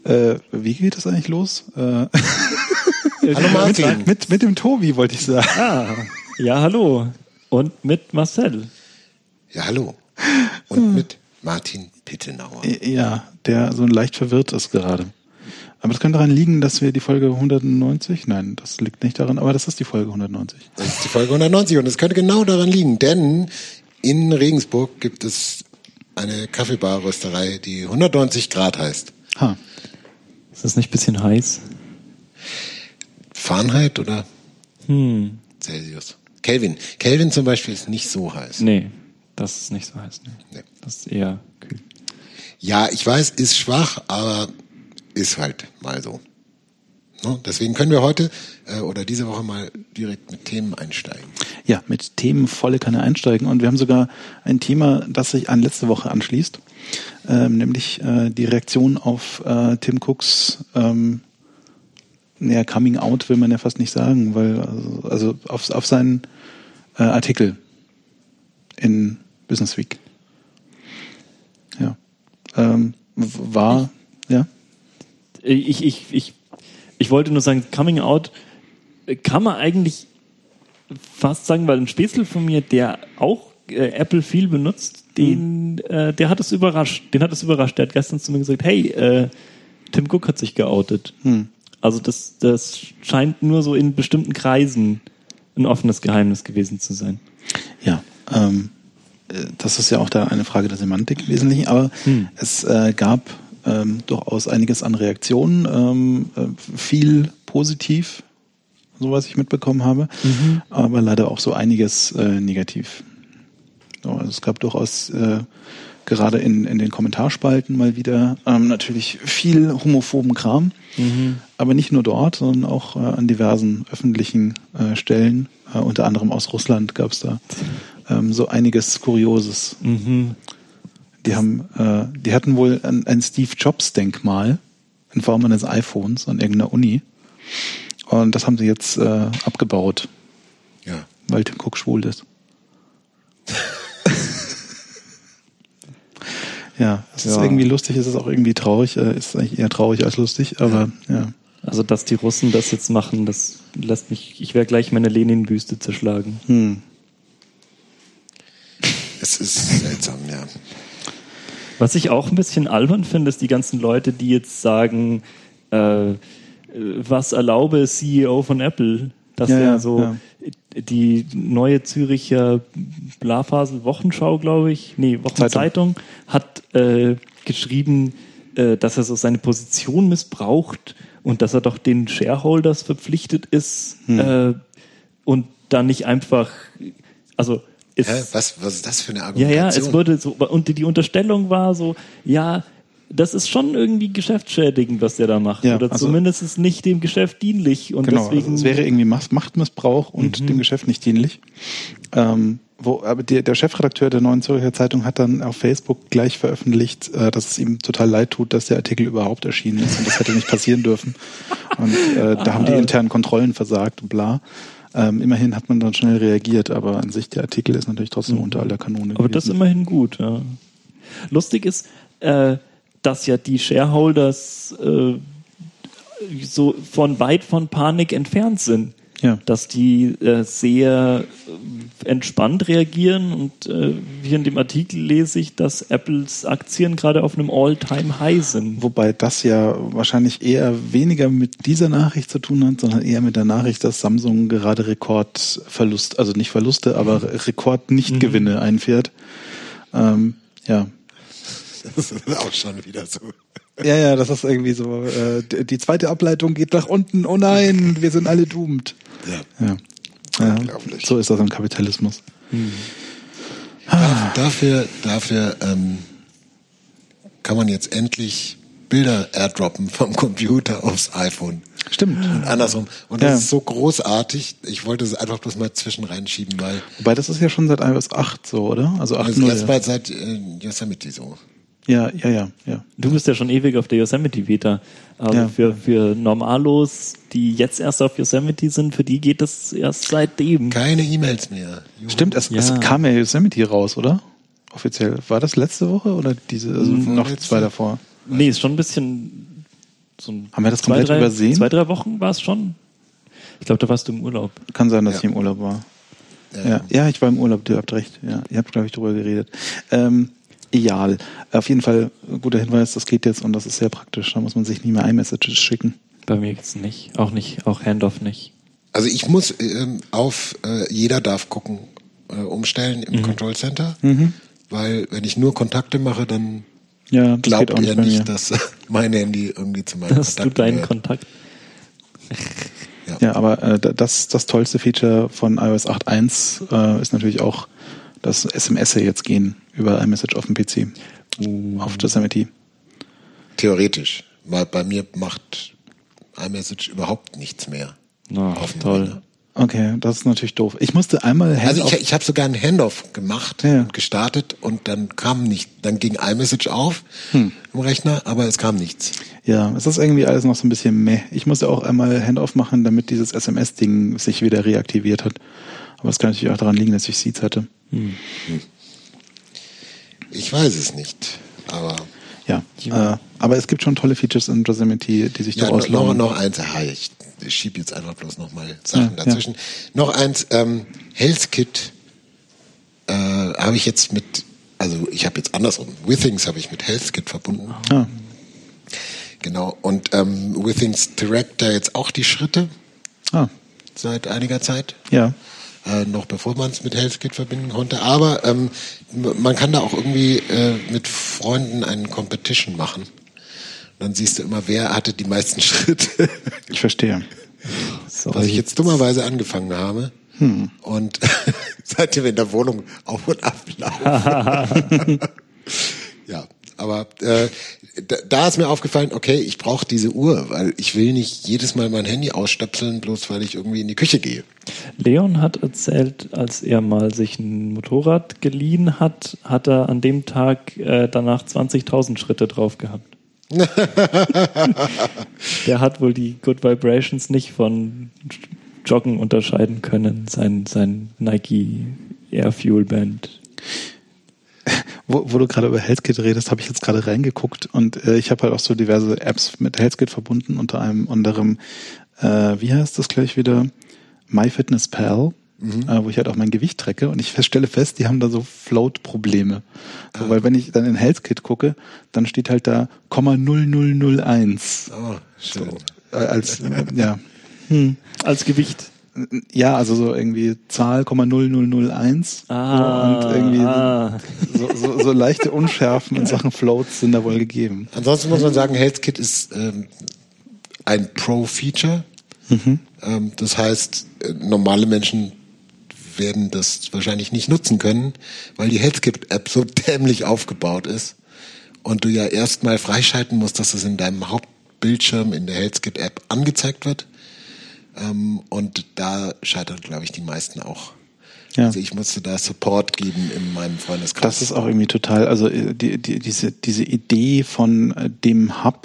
Wie geht das eigentlich los? Hallo Martin. Mit dem Tobi wollte ich sagen. Ja, hallo. Und mit Marcel. Ja, hallo. Und mit Martin Pittenauer. Ja, der so leicht verwirrt ist gerade. Aber das könnte daran liegen, dass wir die Folge 190, nein, das liegt nicht daran, aber das ist die Folge 190. Das ist die Folge 190 und es könnte genau daran liegen, denn in Regensburg gibt es eine Kaffeebar-Rösterei, die 190 Grad heißt. Ist das nicht ein bisschen heiß? Fahrenheit oder Celsius? Kelvin zum Beispiel ist nicht so heiß. Nee, das ist nicht so heiß. Nee. Das ist eher kühl. Ja, ich weiß, ist schwach, aber ist halt mal so. No? Deswegen können wir heute oder diese Woche mal direkt mit Themen einsteigen. Ja, mit Themen volle Kanne einsteigen. Und wir haben sogar ein Thema, das sich an letzte Woche anschließt, nämlich die Reaktion auf Tim Cooks Coming Out will man ja fast nicht sagen, weil also auf seinen Artikel in Business Week. Ja. Ja. Ich wollte nur sagen, Coming Out kann man eigentlich fast sagen, weil ein Spätzle von mir, der auch Apple viel benutzt, der hat es überrascht. Den hat es überrascht. Der hat gestern zu mir gesagt, hey, Tim Cook hat sich geoutet. Also das scheint nur so in bestimmten Kreisen ein offenes Geheimnis gewesen zu sein. Ja, das ist ja auch da eine Frage der Semantik im Wesentlichen, aber es gab durchaus einiges an Reaktionen, viel positiv, so was ich mitbekommen habe, aber leider auch so einiges negativ. So, also es gab durchaus gerade in den Kommentarspalten mal wieder natürlich viel homophoben Kram, aber nicht nur dort, sondern auch an diversen öffentlichen Stellen, unter anderem aus Russland gab es da so einiges Kurioses. Die hatten wohl ein Steve Jobs Denkmal in Form eines iPhones an irgendeiner Uni und das haben sie jetzt abgebaut, ja, weil Tim Cook schwul ist. Ja, es ist irgendwie lustig, es ist auch irgendwie traurig, ist eigentlich eher traurig als lustig, aber ja. Also, dass die Russen das jetzt machen, das lässt mich, ich werde gleich meine Lenin-Büste zerschlagen. Es ist seltsam, ja. Was ich auch ein bisschen albern finde, ist die ganzen Leute, die jetzt sagen, was erlaube CEO von Apple? Das die neue Züricher Blafasel-Wochenschau, glaube ich, Wochenzeitung, hat geschrieben, dass er so seine Position missbraucht und dass er doch den Shareholders verpflichtet ist und dann nicht einfach, also was ist das für eine Argumentation? Ja, es wurde so, und die Unterstellung war so, ja, das ist schon irgendwie geschäftsschädigend, was der da macht. Ja, oder zumindest ist nicht dem Geschäft dienlich. Und genau, deswegen also es wäre irgendwie Machtmissbrauch und dem Geschäft nicht dienlich. Aber der Chefredakteur der Neuen Zürcher Zeitung hat dann auf Facebook gleich veröffentlicht, dass es ihm total leid tut, dass der Artikel überhaupt erschienen ist und das hätte nicht passieren dürfen. Und da haben die internen Kontrollen versagt und bla. Immerhin hat man dann schnell reagiert, aber an sich der Artikel ist natürlich trotzdem unter aller Kanone aber gewesen. Das ist immerhin gut, ja. Lustig ist, dass ja die Shareholders so weit von Panik entfernt sind. Ja. Dass die sehr entspannt reagieren und hier in dem Artikel lese ich, dass Apples Aktien gerade auf einem All-Time-High sind. Wobei das ja wahrscheinlich eher weniger mit dieser Nachricht zu tun hat, sondern eher mit der Nachricht, dass Samsung gerade Rekordverlust, also nicht Verluste, aber Rekord-Nichtgewinne einfährt. Ja. Das ist auch schon wieder so. Ja, das ist irgendwie so. Die zweite Ableitung geht nach unten. Oh nein, wir sind alle doomed. Ja. Unglaublich. So ist das im Kapitalismus. Dafür kann man jetzt endlich Bilder airdroppen vom Computer aufs iPhone. Stimmt. Und andersrum. Und das ist so großartig. Ich wollte es einfach bloß mal zwischen reinschieben, weil. Wobei das ist ja schon seit iOS 8 so, oder? Also 8.0. Erstmal seit Yosemite so. Ja. Du bist ja schon ewig auf der Yosemite Beta. Also für Normalos, die jetzt erst auf Yosemite sind, für die geht das erst seitdem. Keine E-Mails mehr. Juhu. Stimmt, es kam ja Yosemite raus, oder? Offiziell. War das letzte Woche oder noch 2 davor? Nee, ist schon ein bisschen Haben wir das komplett übersehen? 2-3 Wochen war es schon. Ich glaube, da warst du im Urlaub. Kann sein, dass ich im Urlaub war. Ja, ich war im Urlaub, ihr habt recht. Ja, ihr habt, glaube ich, drüber geredet. Egal. Auf jeden Fall guter Hinweis, das geht jetzt und das ist sehr praktisch. Da muss man sich nie mehr iMessages schicken. Bei mir geht's nicht. Auch Handoff nicht. Also ich muss auf jeder darf gucken umstellen im Control Center, weil wenn ich nur Kontakte mache, dann glaubt ihr nicht, dass mein Handy irgendwie zu meinem Kontakt gehört. Du deinen Kontakt. Ja, aber das tollste Feature von iOS 8.1 ist natürlich auch, dass SMS jetzt gehen über iMessage auf dem PC. Auf Yosemite. Theoretisch. Weil bei mir macht iMessage überhaupt nichts mehr. Toll. Okay, das ist natürlich doof. Ich musste einmal Handoff. Also ich habe sogar einen Handoff gemacht und gestartet und dann kam nicht. Dann ging iMessage auf im Rechner, aber es kam nichts. Ja, es ist irgendwie alles noch so ein bisschen meh. Ich musste auch einmal Handoff machen, damit dieses SMS-Ding sich wieder reaktiviert hat. Aber es kann natürlich auch daran liegen, dass ich Seeds hatte. Ich weiß es nicht, aber... Ja, aber es gibt schon tolle Features in Yosemite, die sich daraus lohnen. Noch eins, ich schiebe jetzt einfach bloß nochmal Sachen dazwischen. Ja. Noch eins, HealthKit habe ich jetzt ich habe jetzt andersrum. Withings habe ich mit HealthKit verbunden. Genau, und Withings trackt da jetzt auch die Schritte seit einiger Zeit. Ja. Noch bevor man es mit HealthKit verbinden konnte. Aber man kann da auch irgendwie mit Freunden einen Competition machen. Dann siehst du immer, wer hatte die meisten Schritte. Ich verstehe. Was ich jetzt dummerweise angefangen habe. Und seitdem in der Wohnung auf und ab laufen. Ja, aber da ist mir aufgefallen, okay, ich brauche diese Uhr, weil ich will nicht jedes Mal mein Handy ausstöpseln, bloß weil ich irgendwie in die Küche gehe. Leon hat erzählt, als er mal sich ein Motorrad geliehen hat, hat er an dem Tag danach 20.000 Schritte drauf gehabt. Der hat wohl die Good Vibrations nicht von Joggen unterscheiden können, sein Nike Air Fuel Band. Wo du gerade über HealthKit redest, habe ich jetzt gerade reingeguckt und ich habe halt auch so diverse Apps mit HealthKit verbunden, unter anderem, wie heißt das gleich wieder? MyFitnessPal, wo ich halt auch mein Gewicht tracke und ich stelle fest, die haben da so Float-Probleme. So, weil wenn ich dann in HealthKit gucke, dann steht halt da 0,0001. Oh, schön. So, als Gewicht. Ja, also so irgendwie Zahl 0,0001 und irgendwie so leichte Unschärfen in Sachen Floats sind da wohl gegeben. Ansonsten muss man sagen, HealthKit ist ein Pro-Feature. Das heißt, normale Menschen werden das wahrscheinlich nicht nutzen können, weil die HealthKit-App so dämlich aufgebaut ist und du ja erstmal freischalten musst, dass es in deinem Hauptbildschirm in der HealthKit-App angezeigt wird. Und da scheitern, glaube ich, die meisten auch. Ja. Also ich musste da Support geben in meinem Freundeskreis. Das ist auch irgendwie total, also diese Idee von dem Hub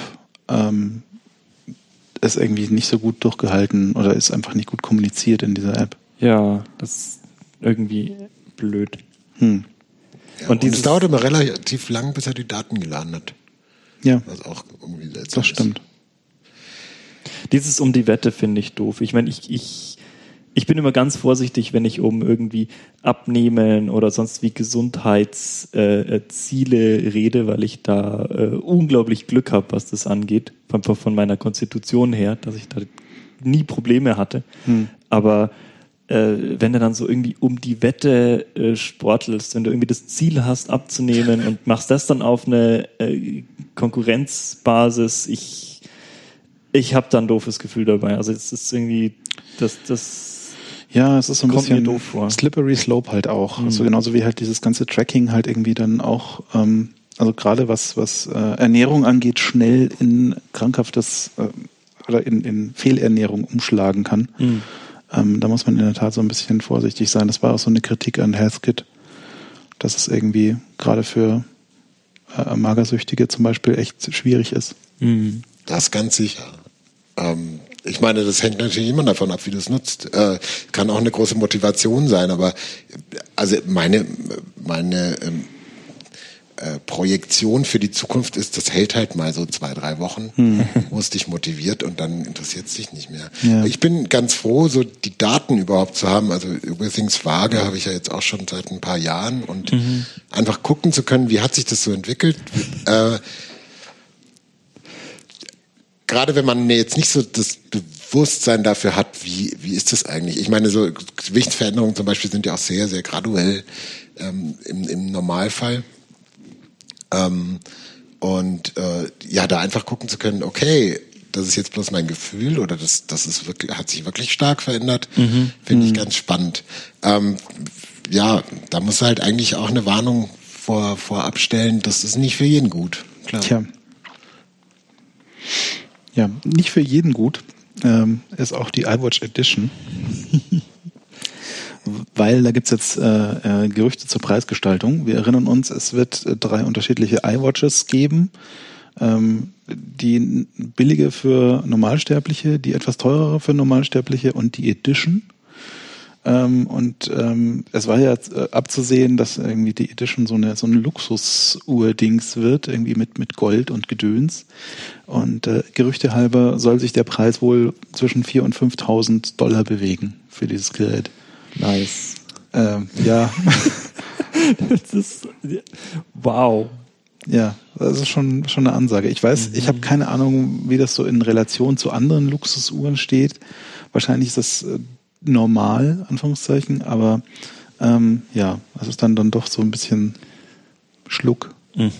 ist irgendwie nicht so gut durchgehalten oder ist einfach nicht gut kommuniziert in dieser App. Ja, das ist irgendwie blöd. Ja, und es dauert immer relativ lang, bis er die Daten geladen hat. Ja, was auch irgendwie seltsam ist. Das stimmt. Dieses um die Wette finde ich doof. Ich meine, ich bin immer ganz vorsichtig, wenn ich um irgendwie Abnehmen oder sonst wie Gesundheitsziele rede, weil ich da unglaublich Glück habe, was das angeht, von meiner Konstitution her, dass ich da nie Probleme hatte. Aber wenn du dann so irgendwie um die Wette sportelst, wenn du irgendwie das Ziel hast, abzunehmen und machst das dann auf eine Konkurrenzbasis, ich habe da ein doofes Gefühl dabei. Also es ist irgendwie, ja, es ist so ein bisschen doof vor. Slippery Slope halt auch. Also genauso wie halt dieses ganze Tracking halt irgendwie dann auch, also gerade was Ernährung angeht, schnell in krankhaftes oder in Fehlernährung umschlagen kann. Da muss man in der Tat so ein bisschen vorsichtig sein. Das war auch so eine Kritik an HealthKit, dass es irgendwie gerade für Magersüchtige zum Beispiel echt schwierig ist. Das ganz sicher. Ich meine, das hängt natürlich immer davon ab, wie du es nutzt. Kann auch eine große Motivation sein, aber also meine Projektion für die Zukunft ist, das hält halt mal so 2-3 Wochen, wo es dich motiviert und dann interessiert es dich nicht mehr. Ja. Ich bin ganz froh, so die Daten überhaupt zu haben. Also Withings Waage habe ich ja jetzt auch schon seit ein paar Jahren und einfach gucken zu können, wie hat sich das so entwickelt. Gerade wenn man jetzt nicht so das Bewusstsein dafür hat, wie ist das eigentlich? Ich meine, so Gewichtsveränderungen zum Beispiel sind ja auch sehr, sehr graduell im Normalfall. Da einfach gucken zu können, okay, das ist jetzt bloß mein Gefühl oder das ist wirklich, hat sich wirklich stark verändert, finde ich ganz spannend. Da muss halt eigentlich auch eine Warnung vorab stellen, das ist nicht für jeden gut. Klar. Tja. Ja, nicht für jeden gut. Ist auch die iWatch Edition. Weil da gibt's jetzt Gerüchte zur Preisgestaltung. Wir erinnern uns, es wird 3 unterschiedliche iWatches geben. Die billige für Normalsterbliche, die etwas teurere für Normalsterbliche und die Edition. Es war ja abzusehen, dass irgendwie die Edition so eine Luxusuhr-Dings wird, irgendwie mit Gold und Gedöns. Und Gerüchte halber soll sich der Preis wohl zwischen $4.000 und $5.000 bewegen für dieses Gerät. Nice. Ja. Das ist, wow. Ja, das ist schon eine Ansage. Ich weiß, ich habe keine Ahnung, wie das so in Relation zu anderen Luxusuhren steht. Wahrscheinlich ist das normal, Anführungszeichen, aber das ist dann doch so ein bisschen Schluck.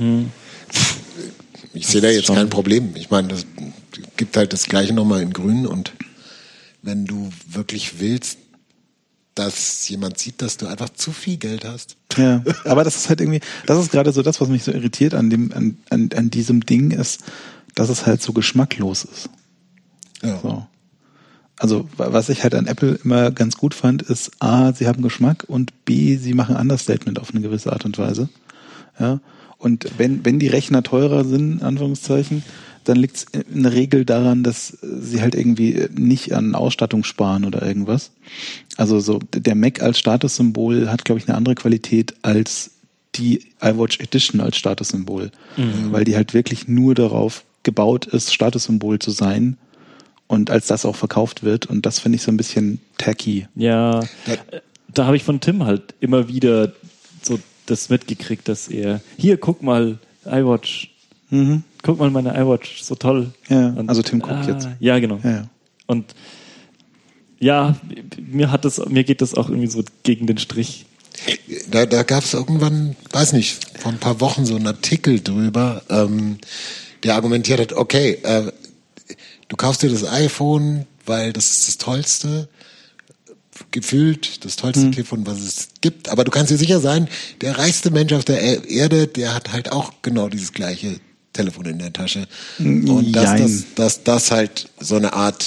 Ich sehe da jetzt kein Problem. Ich meine, das gibt halt das Gleiche nochmal in Grün und wenn du wirklich willst, dass jemand sieht, dass du einfach zu viel Geld hast. Ja, aber das ist halt irgendwie, das ist gerade so das, was mich so irritiert an diesem Ding ist, dass es halt so geschmacklos ist. Ja. So. Also, was ich halt an Apple immer ganz gut fand, ist A, sie haben Geschmack und B, sie machen Understatement auf eine gewisse Art und Weise. Ja. Und wenn die Rechner teurer sind, in Anführungszeichen, dann liegt es in der Regel daran, dass sie halt irgendwie nicht an Ausstattung sparen oder irgendwas. Also so der Mac als Statussymbol hat, glaube ich, eine andere Qualität als die iWatch Edition als Statussymbol. Weil die halt wirklich nur darauf gebaut ist, Statussymbol zu sein und als das auch verkauft wird. Und das finde ich so ein bisschen tacky. Ja, da habe ich von Tim halt immer wieder so das mitgekriegt, dass er, hier, guck mal, iWatch, guck mal meine iWatch, so toll. Ja, und, also Tim guckt jetzt. Ja, genau. Ja. Und ja, mir geht das auch irgendwie so gegen den Strich. Da gab es irgendwann, weiß nicht, vor ein paar Wochen so einen Artikel drüber, der argumentiert hat, okay, du kaufst dir das iPhone, weil das ist das Tollste, gefühlt das tollste Telefon, was es gibt. Aber du kannst dir sicher sein, der reichste Mensch auf der Erde, der hat halt auch genau dieses gleiche Telefon in der Tasche. Und dass das halt so eine Art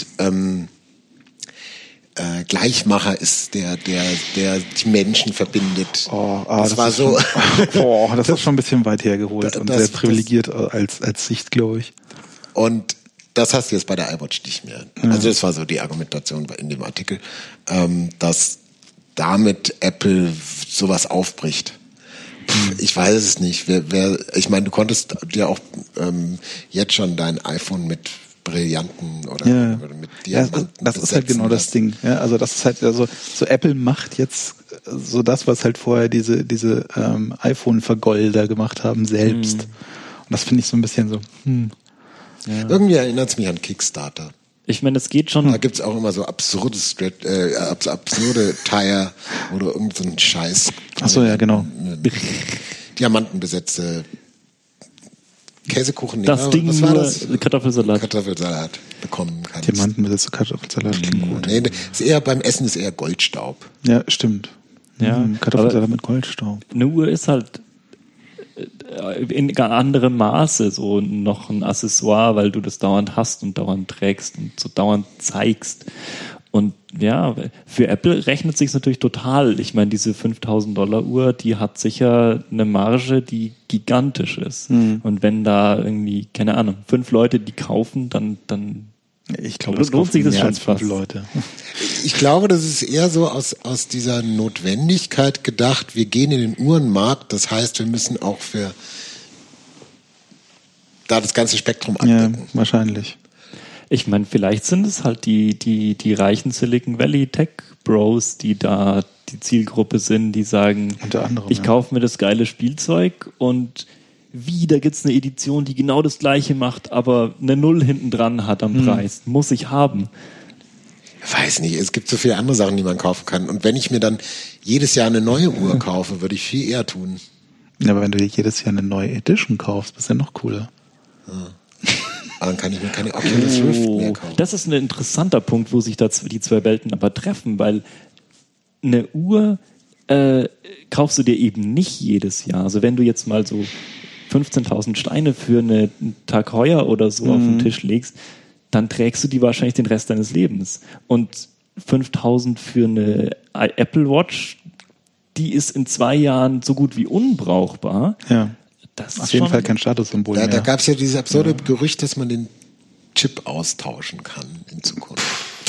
Gleichmacher ist, der die Menschen verbindet. Das war so. Das ist schon ein bisschen weit hergeholt und sehr privilegiert als Sicht, glaube ich. Und das hast du jetzt bei der iWatch nicht mehr. Ja. Also das war so die Argumentation in dem Artikel, dass damit Apple sowas aufbricht. Ich weiß es nicht. Ich meine, du konntest dir auch jetzt schon dein iPhone mit Brillanten oder mit Diamanten das ist halt genau das Ding. Ja, also das ist halt so Apple macht jetzt so das, was halt vorher diese iPhone-Vergolder gemacht haben selbst. Und das finde ich so ein bisschen so. Ja. Irgendwie erinnert es mich an Kickstarter. Ich meine, es geht schon. Da gibt's auch immer so absurde Tire oder irgend so einen Scheiß. Achso, ja, genau. Diamantenbesetzte Käsekuchen. Das Ding was nur war das? Kartoffelsalat bekommen kannst. Diamantenbesetzte Kartoffelsalat klingt gut. Nee, ist eher beim Essen ist eher Goldstaub. Ja, stimmt. Ja, Kartoffelsalat mit Goldstaub. Eine Uhr ist halt in anderem Maße so noch ein Accessoire, weil du das dauernd hast und dauernd trägst und so dauernd zeigst. Und ja, für Apple rechnet sich's natürlich total. Ich meine, diese $5.000 Uhr, die hat sicher eine Marge, die gigantisch ist. Und wenn da irgendwie, keine Ahnung, 5 Leute die kaufen, dann Ich glaube, das lohnt sich das schon fast. Leute. Ich glaube, das ist eher so aus dieser Notwendigkeit gedacht. Wir gehen in den Uhrenmarkt. Das heißt, wir müssen auch für da das ganze Spektrum abdecken. Ja, wahrscheinlich. Ich meine, vielleicht sind es halt die reichen Silicon Valley Tech Bros, die da die Zielgruppe sind, die sagen, unter anderem, ich kaufe mir das geile Spielzeug und wieder gibt's eine Edition, die genau das Gleiche macht, aber eine Null hinten dran hat am Preis. Muss ich haben. Weiß nicht, es gibt so viele andere Sachen, die man kaufen kann. Und wenn ich mir dann jedes Jahr eine neue Uhr kaufe, würde ich viel eher tun. Ja, aber wenn du dir jedes Jahr eine neue Edition kaufst, bist du ja noch cooler. Ja. Aber dann kann ich mir keine Oculus Rift mehr kaufen. Das ist ein interessanter Punkt, wo sich da die zwei Welten aber treffen, weil eine Uhr kaufst du dir eben nicht jedes Jahr. Also wenn du jetzt mal so 15.000 Steine für einen Tag Heuer oder so auf den Tisch legst, dann trägst du die wahrscheinlich den Rest deines Lebens. Und 5.000 für eine Apple Watch, die ist in 2 Jahren so gut wie unbrauchbar. Ja. Das ist auf jeden Fall kein Statussymbol mehr. Da gab es ja dieses absurde Gerücht, dass man den Chip austauschen kann in Zukunft.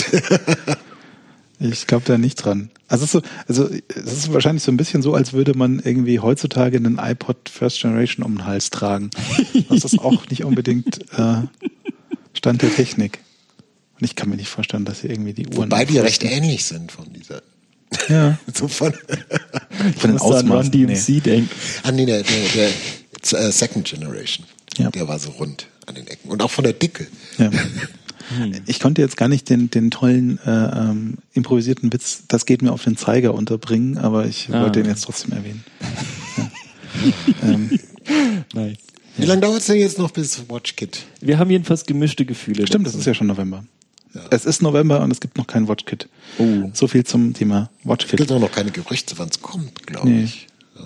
Ich glaube da nicht dran. Also es ist wahrscheinlich so ein bisschen so, als würde man irgendwie heutzutage einen iPod First Generation um den Hals tragen. Das ist auch nicht unbedingt Stand der Technik. Und ich kann mir nicht vorstellen, dass hier irgendwie die Uhren... Wobei die recht ähnlich sind von dieser... Ja. So von den Ausmaßen. DMC denken. Der Second Generation. Ja. Der war so rund an den Ecken. Und auch von der Dicke. Ja. Ich konnte jetzt gar nicht den tollen improvisierten Witz, das geht mir auf den Zeiger, unterbringen, aber ich wollte den jetzt trotzdem erwähnen. Nice. Wie lange dauert es denn jetzt noch bis WatchKit? Wir haben jedenfalls gemischte Gefühle. Stimmt, das ist ja schon November. Ja. Es ist November und es gibt noch kein WatchKit. Oh. So viel zum Thema WatchKit. Es gibt auch noch keine Gerüchte, wann es kommt, glaube ich. Ja.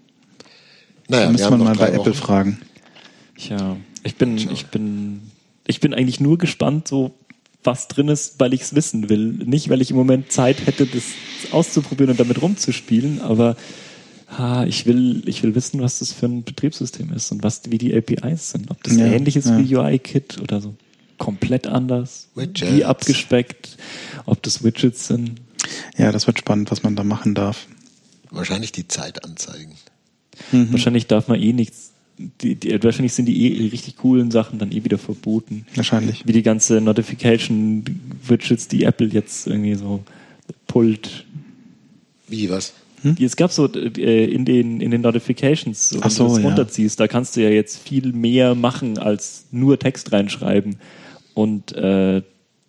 Naja, da müssen wir mal bei Apple fragen. Tja, ich bin eigentlich nur gespannt, so was drin ist, weil ich es wissen will. Nicht, weil ich im Moment Zeit hätte, das auszuprobieren und damit rumzuspielen, aber ich will wissen, was das für ein Betriebssystem ist und wie die APIs sind. Ob das ähnlich ist wie UI-Kit oder so komplett anders, Widgets. wie abgespeckt, ob das Widgets sind. Ja, das wird spannend, was man da machen darf. Wahrscheinlich die Zeit anzeigen. Wahrscheinlich darf man nichts. Wahrscheinlich sind die richtig coolen Sachen dann wieder verboten. Wahrscheinlich. Wie die ganze Notification-Widgets, die Apple jetzt irgendwie so pullt. Wie, was? Es gab so in den Notifications, wenn du das runterziehst, da kannst du ja jetzt viel mehr machen, als nur Text reinschreiben. Und da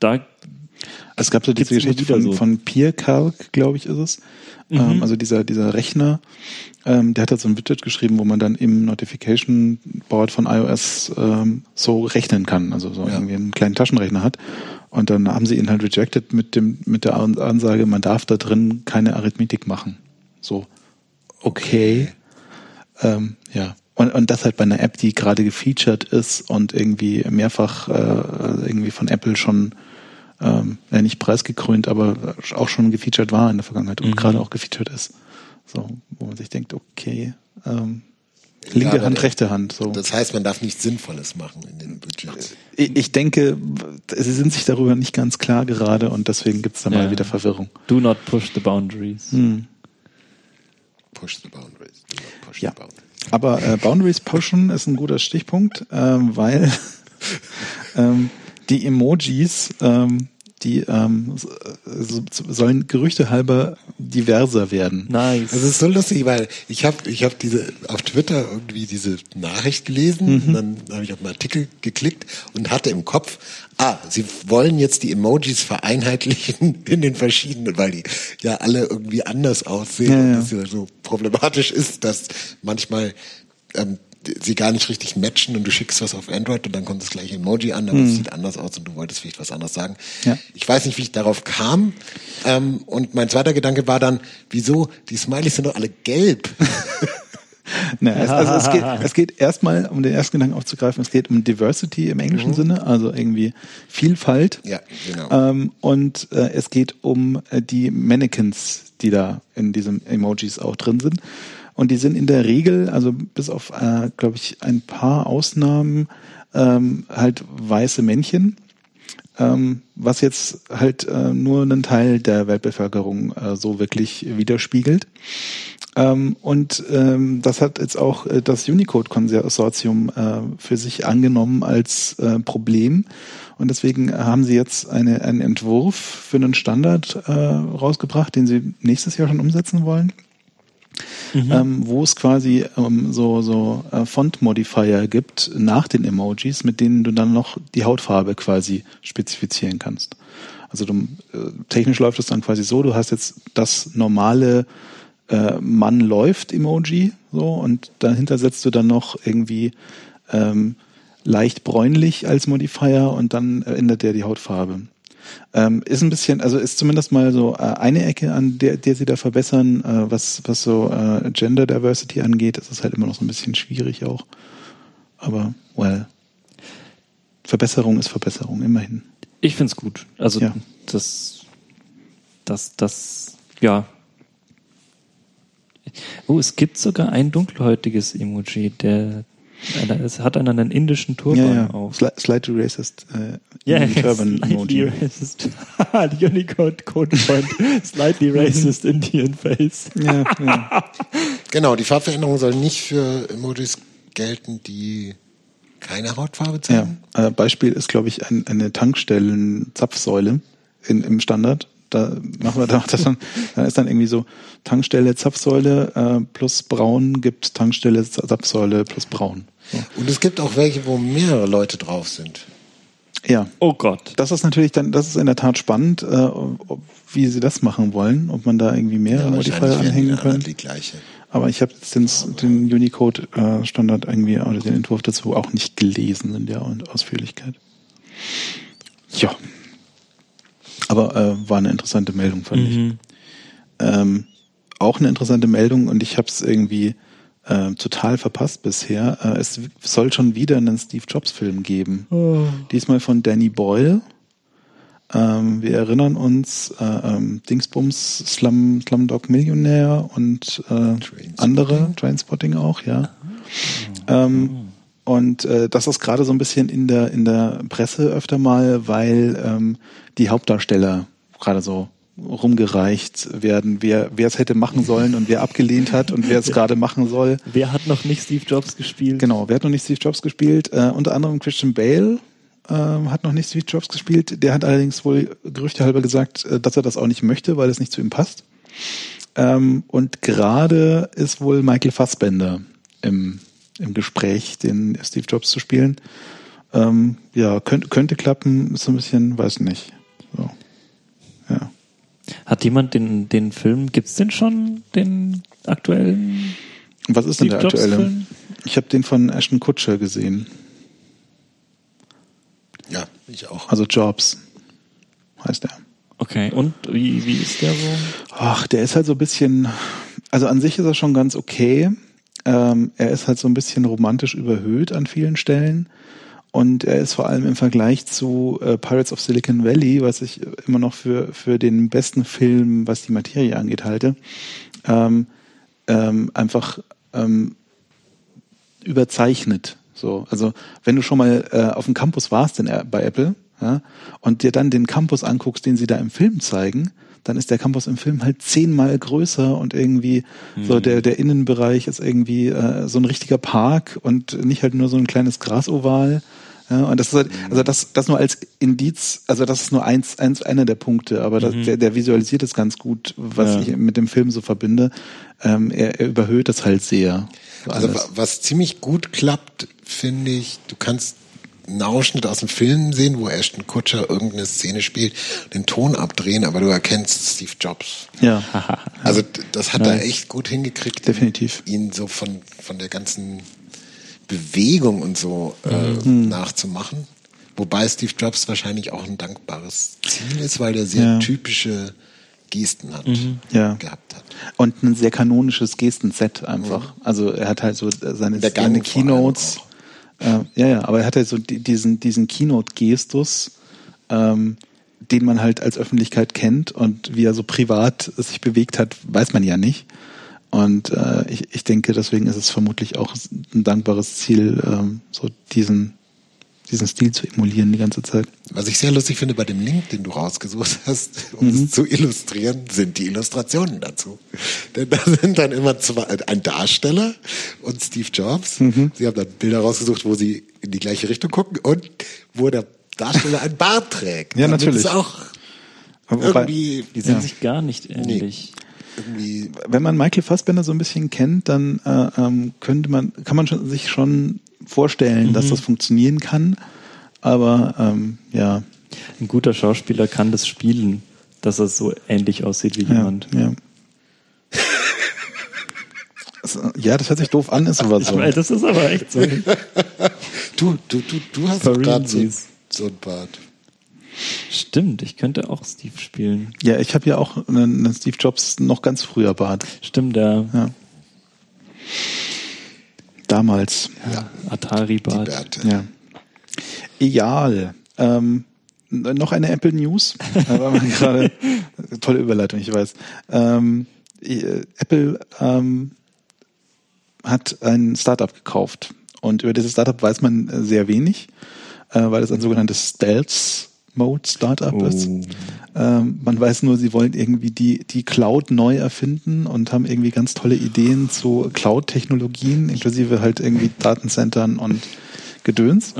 es gab so diese Geschichte von PeerCalc, glaube ich, ist es. Also dieser Rechner, der hat so ein Widget geschrieben, wo man dann im Notification Board von iOS so rechnen kann, also so irgendwie einen kleinen Taschenrechner hat. Und dann haben sie ihn halt rejected mit der Ansage, man darf da drin keine Arithmetik machen. So, okay. Ja. Und das halt bei einer App, die gerade gefeatured ist und irgendwie mehrfach irgendwie von Apple schon nicht preisgekrönt, aber auch schon gefeatured war in der Vergangenheit und gerade auch gefeatured ist. So, wo man sich denkt, okay, linke Hand, rechte Hand. So. Das heißt, man darf nichts Sinnvolles machen in den Budgets. Ich denke, sie sind sich darüber nicht ganz klar gerade und deswegen gibt es da mal wieder Verwirrung. Do not push the boundaries. Push the boundaries. Do not push the boundaries. Aber Boundaries pushen ist ein guter Stichpunkt, weil die Emojis, die sollen gerüchtehalber diverser werden. Nice. Das ist so lustig, weil ich hab auf Twitter irgendwie diese Nachricht gelesen, und dann habe ich auf einen Artikel geklickt und hatte im Kopf, sie wollen jetzt die Emojis vereinheitlichen in den verschiedenen, weil die ja alle irgendwie anders aussehen und das ja so problematisch ist, dass manchmal sie gar nicht richtig matchen und du schickst was auf Android und dann kommt das gleiche Emoji an, aber es sieht anders aus und du wolltest vielleicht was anderes sagen. Ja. Ich weiß nicht, wie ich darauf kam. Und mein zweiter Gedanke war dann, wieso? Die Smileys sind doch alle gelb. Es geht erstmal, um den ersten Gedanken aufzugreifen, es geht um Diversity im englischen Sinne, also irgendwie Vielfalt. Ja, genau. Und es geht um die Mannequins, die da in diesen Emojis auch drin sind. Und die sind in der Regel, also bis auf, glaube ich, ein paar Ausnahmen, halt weiße Männchen, was jetzt halt nur einen Teil der Weltbevölkerung so wirklich widerspiegelt. Das hat jetzt auch das Unicode-Konsortium für sich angenommen als Problem. Und deswegen haben sie jetzt einen Entwurf für einen Standard rausgebracht, den sie nächstes Jahr schon umsetzen wollen. Wo es quasi so Font-Modifier gibt nach den Emojis, mit denen du dann noch die Hautfarbe quasi spezifizieren kannst. Also technisch läuft es dann quasi so, du hast jetzt das normale Mann läuft Emoji so und dahinter setzt du dann noch irgendwie leicht bräunlich als Modifier und dann ändert der die Hautfarbe. Ist ein bisschen, also ist zumindest mal so eine Ecke, an der sie da verbessern, was so Gender Diversity angeht. Das ist halt immer noch so ein bisschen schwierig auch. Aber, Verbesserung ist Verbesserung, immerhin. Ich find's gut. Also, ja. Ja. Oh, es gibt sogar ein dunkelhäutiges Emoji, es hat einen indischen Turban auf. Slightly racist Turban Emoji. Slightly racist. Unicode Code Point. Slightly racist Indian Face. Ja. Genau, die Farbveränderung soll nicht für Emojis gelten, die keine Hautfarbe zeigen. Ja. Beispiel ist, glaube ich, eine Tankstellen-Zapfsäule im Standard. Da machen wir das dann ist dann irgendwie so Tankstelle, Zapfsäule plus braun gibt Tankstelle, Zapfsäule plus braun. So. Und es gibt auch welche, wo mehrere Leute drauf sind. Ja. Oh Gott. Das ist natürlich das ist in der Tat spannend, wie sie das machen wollen, ob man da irgendwie mehrere Modifier anhängen kann. Die gleiche. Aber ich habe jetzt den Unicode-Standard irgendwie oder den Entwurf dazu auch nicht gelesen in der Ausführlichkeit. Ja. Aber war eine interessante Meldung, fand ich. Auch eine interessante Meldung und ich habe es irgendwie total verpasst bisher. Es soll schon wieder einen Steve Jobs-Film geben. Oh. Diesmal von Danny Boyle. Wir erinnern uns, Dingsbums, Slumdog Millionär und andere, Trainspotting auch, ja. Und das ist gerade so ein bisschen in der Presse öfter mal, weil die Hauptdarsteller gerade so rumgereicht werden, wer es hätte machen sollen und wer abgelehnt hat und wer es gerade machen soll. Wer hat noch nicht Steve Jobs gespielt? Genau, wer hat noch nicht Steve Jobs gespielt? Unter anderem Christian Bale hat noch nicht Steve Jobs gespielt. Der hat allerdings wohl gerüchtehalber gesagt, dass er das auch nicht möchte, weil es nicht zu ihm passt. Und gerade ist wohl Michael Fassbender im Gespräch, den Steve Jobs zu spielen. Könnte klappen, ist so ein bisschen, weiß nicht. So. Ja. Hat jemand den Film, gibt's den schon, den aktuellen? Was ist Steve denn der aktuelle? Film? Ich habe den von Ashton Kutcher gesehen. Ja, ich auch. Also Jobs heißt er. Okay, und wie ist der so? Ach, der ist halt so ein bisschen, also an sich ist er schon ganz okay. Er ist halt so ein bisschen romantisch überhöht an vielen Stellen. Und er ist vor allem im Vergleich zu Pirates of Silicon Valley, was ich immer noch für den besten Film, was die Materie angeht, halte, einfach überzeichnet. So, also wenn du schon mal auf dem Campus warst bei Apple, ja, und dir dann den Campus anguckst, den sie da im Film zeigen, dann ist der Campus im Film halt 10-mal größer und irgendwie so der Innenbereich ist irgendwie so ein richtiger Park und nicht halt nur so ein kleines Grasoval. Ja, und das ist halt, also das nur als Indiz, also das ist nur einer der Punkte, aber der visualisiert es ganz gut, was ich mit dem Film so verbinde. Er überhöht das halt sehr. Also was ziemlich gut klappt, finde ich, du kannst einen Ausschnitt aus dem Film sehen, wo Ashton Kutcher irgendeine Szene spielt, den Ton abdrehen, aber du erkennst Steve Jobs. Ja. Also das hat er echt gut hingekriegt. Definitiv. Ihn so von der ganzen Bewegung und so nachzumachen. Wobei Steve Jobs wahrscheinlich auch ein dankbares Ziel ist, weil der sehr typische Gesten gehabt hat. Und ein sehr kanonisches Gestenset einfach. Also er hat halt so seine Keynotes. Aber er hat halt so diesen Keynote-Gestus, den man halt als Öffentlichkeit kennt und wie er so privat sich bewegt hat, weiß man ja nicht. Und ich denke, deswegen ist es vermutlich auch ein dankbares Ziel, so diesen diesen Stil zu emulieren die ganze Zeit. Was ich sehr lustig finde bei dem Link, den du rausgesucht hast, um es zu illustrieren, sind die Illustrationen dazu. Denn da sind dann immer ein Darsteller und Steve Jobs. Sie haben dann Bilder rausgesucht, wo sie in die gleiche Richtung gucken und wo der Darsteller ein Bart trägt. Ja, natürlich. Das ist auch irgendwie... Die sind sich gar nicht ähnlich. Wenn man Michael Fassbender so ein bisschen kennt, dann kann man sich schon vorstellen, dass das funktionieren kann. Aber ja. Ein guter Schauspieler kann das spielen, dass er so ähnlich aussieht wie jemand. Ja. Ja, das hört sich doof an, ist aber so. Das ist aber echt so. Du hast doch gerade so ein Bart. Stimmt, ich könnte auch Steve spielen. Ja, ich habe ja auch einen Steve Jobs noch ganz früher Bart. Stimmt, ja. Damals. Ja, Atari-Bart. Ja. Egal. Noch eine Apple News. Gerade tolle Überleitung, ich weiß. Apple hat ein Startup gekauft. Und über dieses Startup weiß man sehr wenig, weil es ein sogenanntes Stealth-Mode-Startup ist. Man weiß nur, sie wollen irgendwie die Cloud neu erfinden und haben irgendwie ganz tolle Ideen zu Cloud-Technologien, inklusive halt irgendwie Datencentern und Gedöns.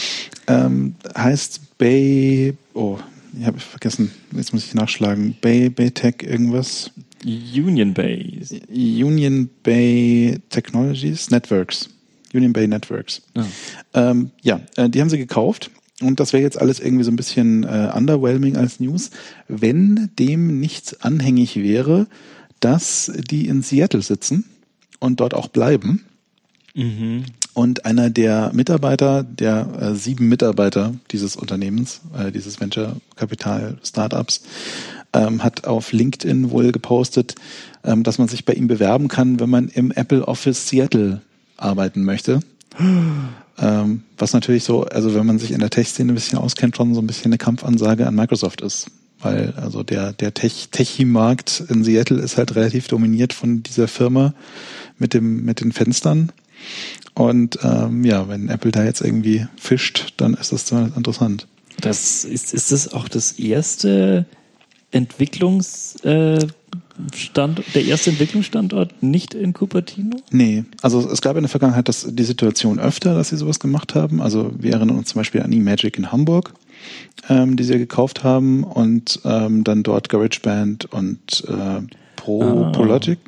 Heißt Bay, ich habe vergessen, jetzt muss ich nachschlagen, Baytech irgendwas. Union Bay Technologies Networks. Union Bay Networks. Die haben sie gekauft. Und das wäre jetzt alles irgendwie so ein bisschen underwhelming als News, wenn dem nicht anhängig wäre, dass die in Seattle sitzen und dort auch bleiben. Und einer der Mitarbeiter, der 7 Mitarbeiter dieses Unternehmens, dieses Venture-Kapital-Startups, hat auf LinkedIn wohl gepostet, dass man sich bei ihm bewerben kann, wenn man im Apple Office Seattle arbeiten möchte. Was natürlich so, also wenn man sich in der Tech-Szene ein bisschen auskennt, schon so ein bisschen eine Kampfansage an Microsoft ist. Weil also der Techie-Markt in Seattle ist halt relativ dominiert von dieser Firma mit den Fenstern. Und wenn Apple da jetzt irgendwie fischt, dann ist das zumindest interessant. Ist das auch das erste der erste Entwicklungsstandort nicht in Cupertino? Nee, also es gab in der Vergangenheit die Situation öfter, dass sie sowas gemacht haben. Also wir erinnern uns zum Beispiel an eMagic in Hamburg, die sie gekauft haben und dann dort GarageBand und Logic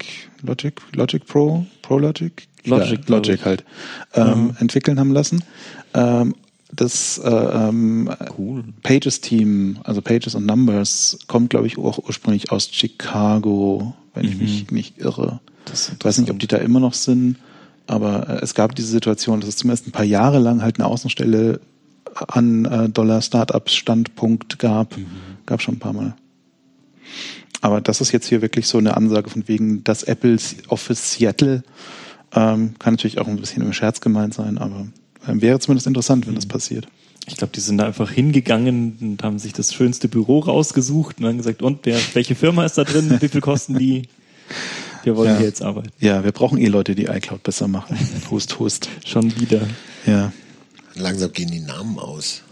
halt entwickeln haben lassen. Das Pages-Team, also Pages und Numbers, kommt, glaube ich, auch ursprünglich aus Chicago, wenn ich mich nicht irre. Ich weiß nicht, ob die da immer noch sind, aber es gab diese Situation, dass es zumindest ein paar Jahre lang halt eine Außenstelle an $-Startups-Standpunkt gab. Gab schon ein paar Mal. Aber das ist jetzt hier wirklich so eine Ansage von wegen, das Apple Office Seattle kann natürlich auch ein bisschen im Scherz gemeint sein, aber wäre zumindest interessant, wenn das passiert. Ich glaube, die sind da einfach hingegangen und haben sich das schönste Büro rausgesucht und dann gesagt, und welche Firma ist da drin, wie viel kosten die? Wir wollen hier jetzt arbeiten. Ja, wir brauchen Leute, die iCloud besser machen. Hust, hust. Schon wieder. Ja. Langsam gehen die Namen aus.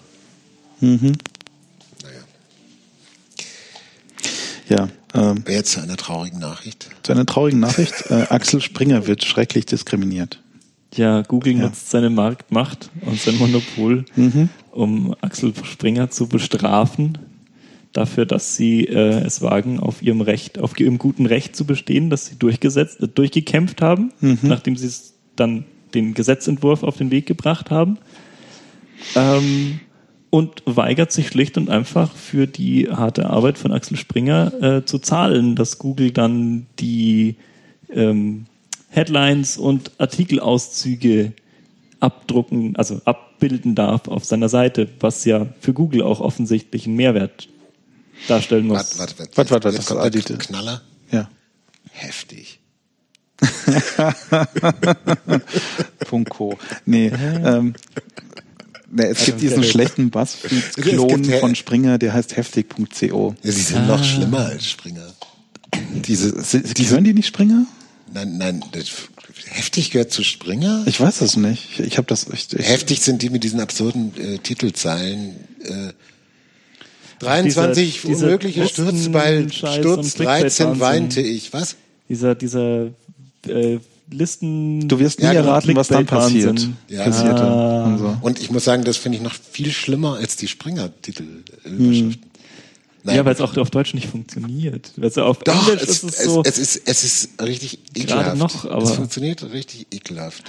Ja. Jetzt zu einer traurigen Nachricht. Axel Springer wird schrecklich diskriminiert. Ja, Google nutzt seine Marktmacht und sein Monopol, um Axel Springer zu bestrafen dafür, dass sie es wagen, auf ihrem guten Recht zu bestehen, das sie durchgekämpft haben, nachdem sie es dann den Gesetzentwurf auf den Weg gebracht haben. Und weigert sich schlicht und einfach für die harte Arbeit von Axel Springer zu zahlen, dass Google dann die Headlines und Artikelauszüge abbilden darf auf seiner Seite, was ja für Google auch offensichtlich einen Mehrwert darstellen muss. Warte, das ist ein Knaller? Ja. Heftig. Punko. Nee, es gibt diesen schlechten Buzzfeed-Klon von Springer, der heißt heftig.co. Ja, sie sind noch schlimmer als Springer. Hören die nicht Springer? Nein, heftig gehört zu Springer? Ich weiß das nicht. Ich habe das. Heftig sind die mit diesen absurden Titelzeilen. 23 unmögliche Sturz, 13 weinte ich. Was? Dieser Listen. Du wirst nie erraten, was dann passiert. Ja. Und ich muss sagen, das finde ich noch viel schlimmer als die Springer-Titel-Überschriften. Ja, weil es auch auf Deutsch nicht funktioniert. Also auf Englisch ist es so. Es ist richtig ekelhaft. Noch, aber es funktioniert richtig ekelhaft.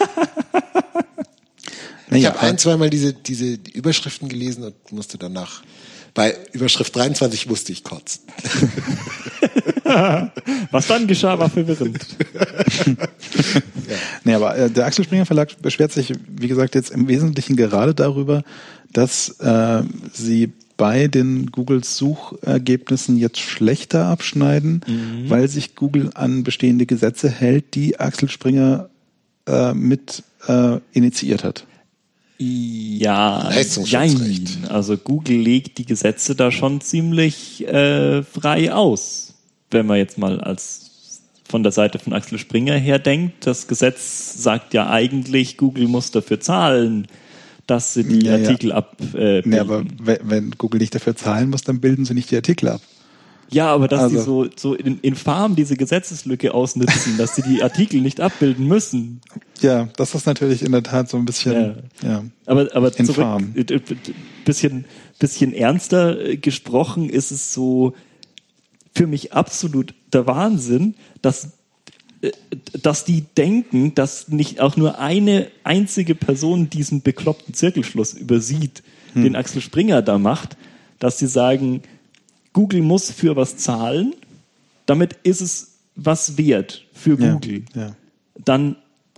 Ich habe zweimal diese Überschriften gelesen und musste danach bei Überschrift 23 musste ich kotzen. Was dann geschah, war verwirrend. Nee, aber der Axel Springer Verlag beschwert sich, wie gesagt, jetzt im Wesentlichen gerade darüber, dass sie bei den Googles Suchergebnissen jetzt schlechter abschneiden, weil sich Google an bestehende Gesetze hält, die Axel Springer mit initiiert hat. Ja, jein. Also Google legt die Gesetze da schon ziemlich frei aus. Wenn man jetzt mal von der Seite von Axel Springer her denkt, das Gesetz sagt ja eigentlich, Google muss dafür zahlen, dass sie die Artikel abbilden. Ja, aber wenn Google nicht dafür zahlen muss, dann bilden sie nicht die Artikel ab. Ja, aber dass sie so infam diese Gesetzeslücke ausnutzen, dass sie die Artikel nicht abbilden müssen. Ja, das ist natürlich in der Tat so ein bisschen aber infam. Bisschen ernster gesprochen ist es so für mich absolut der Wahnsinn, dass die denken, dass nicht auch nur eine einzige Person diesen bekloppten Zirkelschluss übersieht, den Axel Springer da macht, dass sie sagen, Google muss für was zahlen, damit ist es was wert für Google. Ja. Dann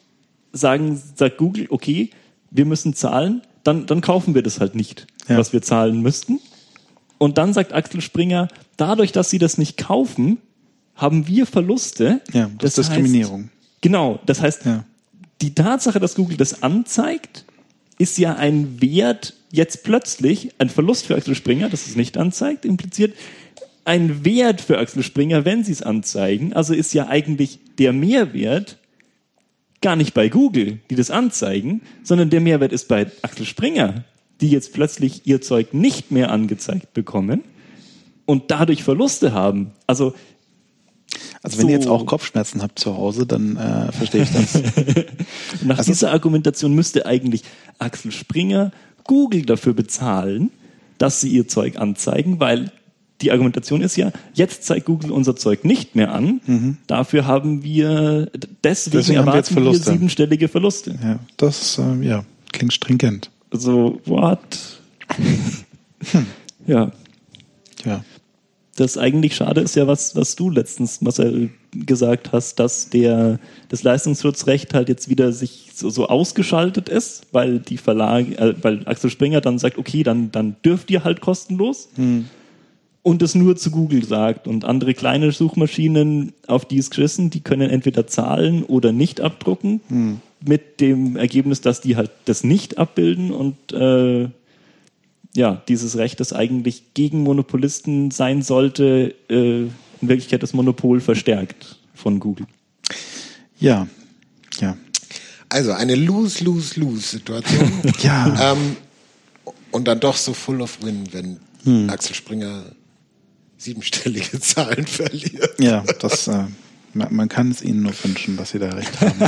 sagt Google, okay, wir müssen zahlen, dann kaufen wir das halt nicht, was wir zahlen müssten. Und dann sagt Axel Springer, dadurch, dass sie das nicht kaufen, haben wir Verluste. Ja, das ist Diskriminierung. Genau, das heißt, die Tatsache, dass Google das anzeigt, ist ja ein Wert jetzt plötzlich, ein Verlust für Axel Springer, dass es nicht anzeigt, impliziert ein Wert für Axel Springer, wenn sie es anzeigen. Also ist ja eigentlich der Mehrwert gar nicht bei Google, die das anzeigen, sondern der Mehrwert ist bei Axel Springer, die jetzt plötzlich ihr Zeug nicht mehr angezeigt bekommen und dadurch Verluste haben. Also wenn ihr jetzt auch Kopfschmerzen habt zu Hause, dann verstehe ich das. Nach dieser Argumentation müsste eigentlich Axel Springer Google dafür bezahlen, dass sie ihr Zeug anzeigen, weil die Argumentation ist ja, jetzt zeigt Google unser Zeug nicht mehr an, dafür haben wir, deswegen erwarten wir 7-stellige Verluste. Ja, das klingt stringent. Also, what? Ja. Das eigentlich schade ist ja, was du letztens, Marcel, gesagt hast, dass das Leistungsschutzrecht halt jetzt wieder sich so ausgeschaltet ist, weil die Verlage, weil Axel Springer dann sagt, okay, dann dürft ihr halt kostenlos und es nur zu Google sagt und andere kleine Suchmaschinen, auf die es geschissen, die können entweder zahlen oder nicht abdrucken, mit dem Ergebnis, dass die halt das nicht abbilden und dieses Recht, das eigentlich gegen Monopolisten sein sollte, in Wirklichkeit das Monopol verstärkt von Google. Ja. Also eine Lose-Lose-Lose-Situation. Und dann doch so full of win, wenn Axel Springer 7-stellige Zahlen verliert. Ja, das man kann es ihnen nur wünschen, dass sie da recht haben.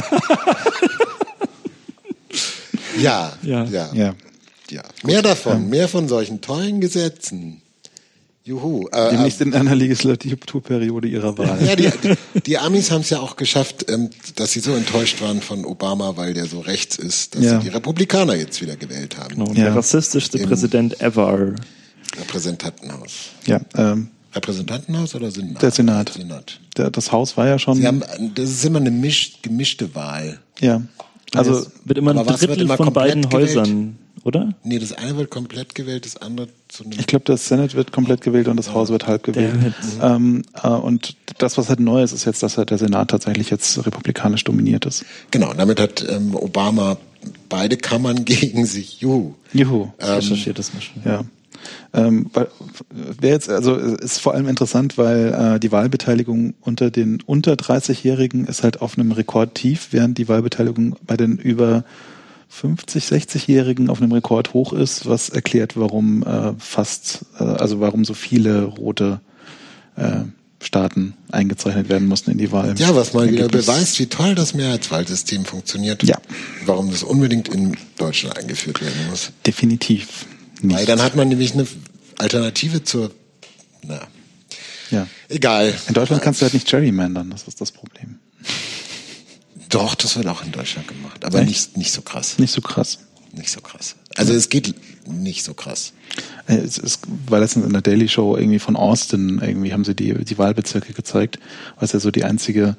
Ja. Mehr davon, mehr von solchen tollen Gesetzen. Juhu. Demnächst in einer Legislaturperiode ihrer Wahl. Ja, die Amis haben es ja auch geschafft, dass sie so enttäuscht waren von Obama, weil der so rechts ist, dass sie die Republikaner jetzt wieder gewählt haben. Genau, der rassistischste Präsident ever. Repräsentantenhaus. Ja, Repräsentantenhaus oder Senat? Der Senat. Das Haus war ja schon... das ist immer eine gemischte Wahl. Ja. Also es wird immer ein Drittel von beiden Häusern, oder? Nee, das eine wird komplett gewählt, das andere zu einem... Ich glaube, das Senat wird komplett gewählt und das Haus wird halb gewählt. Und das, was halt neu ist jetzt, dass halt der Senat tatsächlich jetzt republikanisch dominiert ist. Genau, und damit hat Obama beide Kammern gegen sich. Juhu. Recherchiert das mal schon. Ja. Ist vor allem interessant, weil die Wahlbeteiligung unter den unter 30-Jährigen ist halt auf einem Rekordtief, während die Wahlbeteiligung bei den über 50, 60-Jährigen auf einem Rekord hoch ist, was erklärt, warum warum so viele rote Staaten eingezeichnet werden mussten in die Wahl. Ja, was mal wieder beweist, wie toll das Mehrheitswahlsystem funktioniert. Ja. Warum das unbedingt in Deutschland eingeführt werden muss. Definitiv nicht. Weil dann hat man nämlich eine Alternative egal. In Deutschland kannst du halt nicht gerrymandern, das ist das Problem. Doch, das wird auch in Deutschland gemacht, aber nicht so krass. Nicht so krass. Nicht so krass. Also es geht nicht so krass. Es war letztens in der Daily Show irgendwie von Austin, irgendwie haben sie die Wahlbezirke gezeigt, was ja so die einzige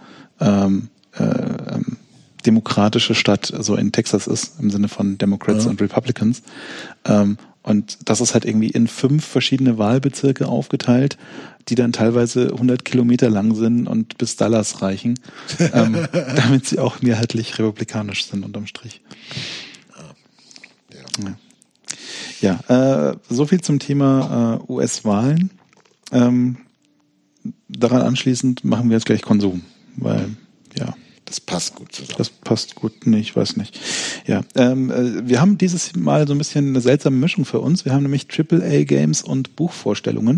demokratische Stadt so in Texas ist, im Sinne von Democrats und Republicans. Und das ist halt irgendwie in 5 verschiedene Wahlbezirke aufgeteilt, die dann teilweise 100 Kilometer lang sind und bis Dallas reichen, damit sie auch mehrheitlich republikanisch sind unterm Strich. Ja, so viel zum Thema US-Wahlen. Daran anschließend machen wir jetzt gleich Konsum, weil, das passt gut zusammen. Das passt gut, nee, ich weiß nicht. Ja, wir haben dieses Mal so ein bisschen eine seltsame Mischung für uns. Wir haben nämlich AAA-Games und Buchvorstellungen.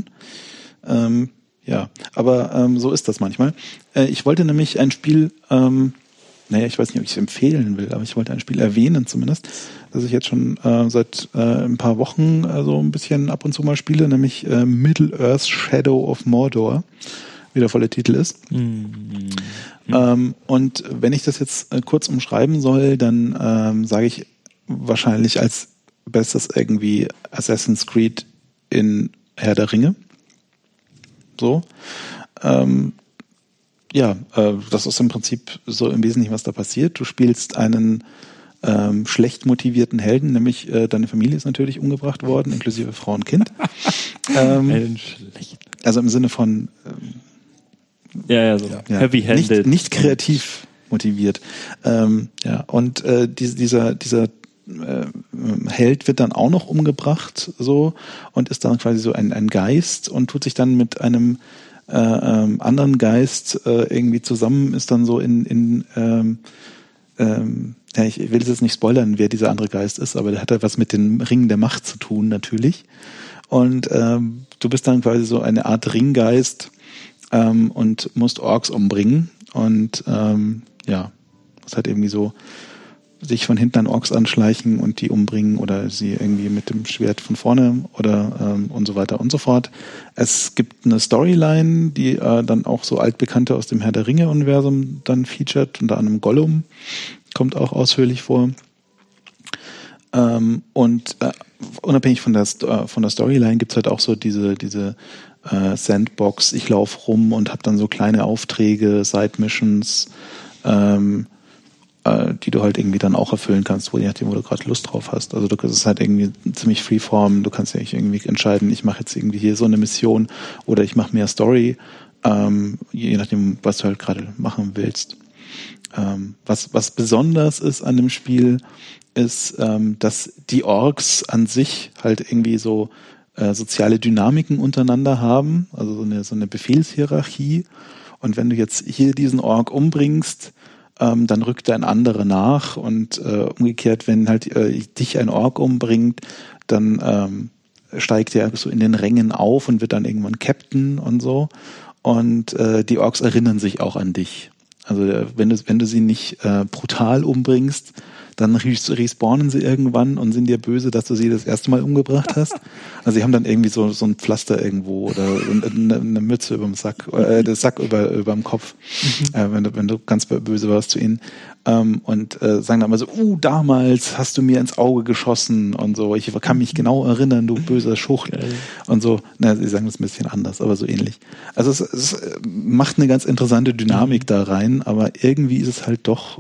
Aber so ist das manchmal. Ich wollte nämlich ein Spiel, ich weiß nicht, ob ich es empfehlen will, aber ich wollte ein Spiel erwähnen zumindest, das ich jetzt schon seit ein paar Wochen so ein bisschen ab und zu mal spiele, nämlich Middle-earth Shadow of Mordor, wie der volle Titel ist. Und wenn ich das jetzt kurz umschreiben soll, dann sage ich wahrscheinlich als bestes irgendwie Assassin's Creed in Herr der Ringe. So. Das ist im Prinzip so im Wesentlichen, was da passiert. Du spielst einen schlecht motivierten Helden, nämlich deine Familie ist natürlich umgebracht worden, inklusive Frau und Kind. Also im Sinne von heavy-handed. Nicht kreativ motiviert. Dieser Held wird dann auch noch umgebracht so und ist dann quasi so ein Geist und tut sich dann mit einem anderen Geist irgendwie zusammen, ist dann so ich will jetzt nicht spoilern, wer dieser andere Geist ist, aber der hat halt was mit den Ringen der Macht zu tun natürlich. Und du bist dann quasi so eine Art Ringgeist und musst Orks umbringen und muss halt irgendwie so sich von hinten an Orks anschleichen und die umbringen oder sie irgendwie mit dem Schwert von vorne oder und so weiter und so fort. Es gibt eine Storyline, die dann auch so altbekannte aus dem Herr der Ringe-Universum dann featured, unter anderem Gollum kommt auch ausführlich vor. Unabhängig von der Storyline gibt's halt auch so diese Sandbox, ich laufe rum und habe dann so kleine Aufträge, Side-Missions, die du halt irgendwie dann auch erfüllen kannst, je nachdem, wo du gerade Lust drauf hast. Also das ist halt irgendwie ziemlich freeform, du kannst ja irgendwie entscheiden, ich mache jetzt irgendwie hier so eine Mission oder ich mache mehr Story, je nachdem, was du halt gerade machen willst. Was besonders ist an dem Spiel, ist, dass die Orks an sich halt irgendwie so soziale Dynamiken untereinander haben, also so eine Befehlshierarchie. Und wenn du jetzt hier diesen Ork umbringst, dann rückt ein anderer nach und umgekehrt, wenn halt dich ein Ork umbringt, dann steigt er so in den Rängen auf und wird dann irgendwann Captain und so. Und die Orks erinnern sich auch an dich. Also wenn du sie nicht brutal umbringst, dann respawnen sie irgendwann und sind dir böse, dass du sie das erste Mal umgebracht hast. Also sie haben dann irgendwie so ein Pflaster irgendwo oder eine Mütze über dem Sack, der Sack über dem Kopf, wenn du ganz böse warst zu ihnen. Und sagen dann mal so, damals hast du mir ins Auge geschossen und so, ich kann mich genau erinnern, du böser Schucht und so. Sie sagen das ein bisschen anders, aber so ähnlich. Also es macht eine ganz interessante Dynamik da rein, aber irgendwie ist es halt doch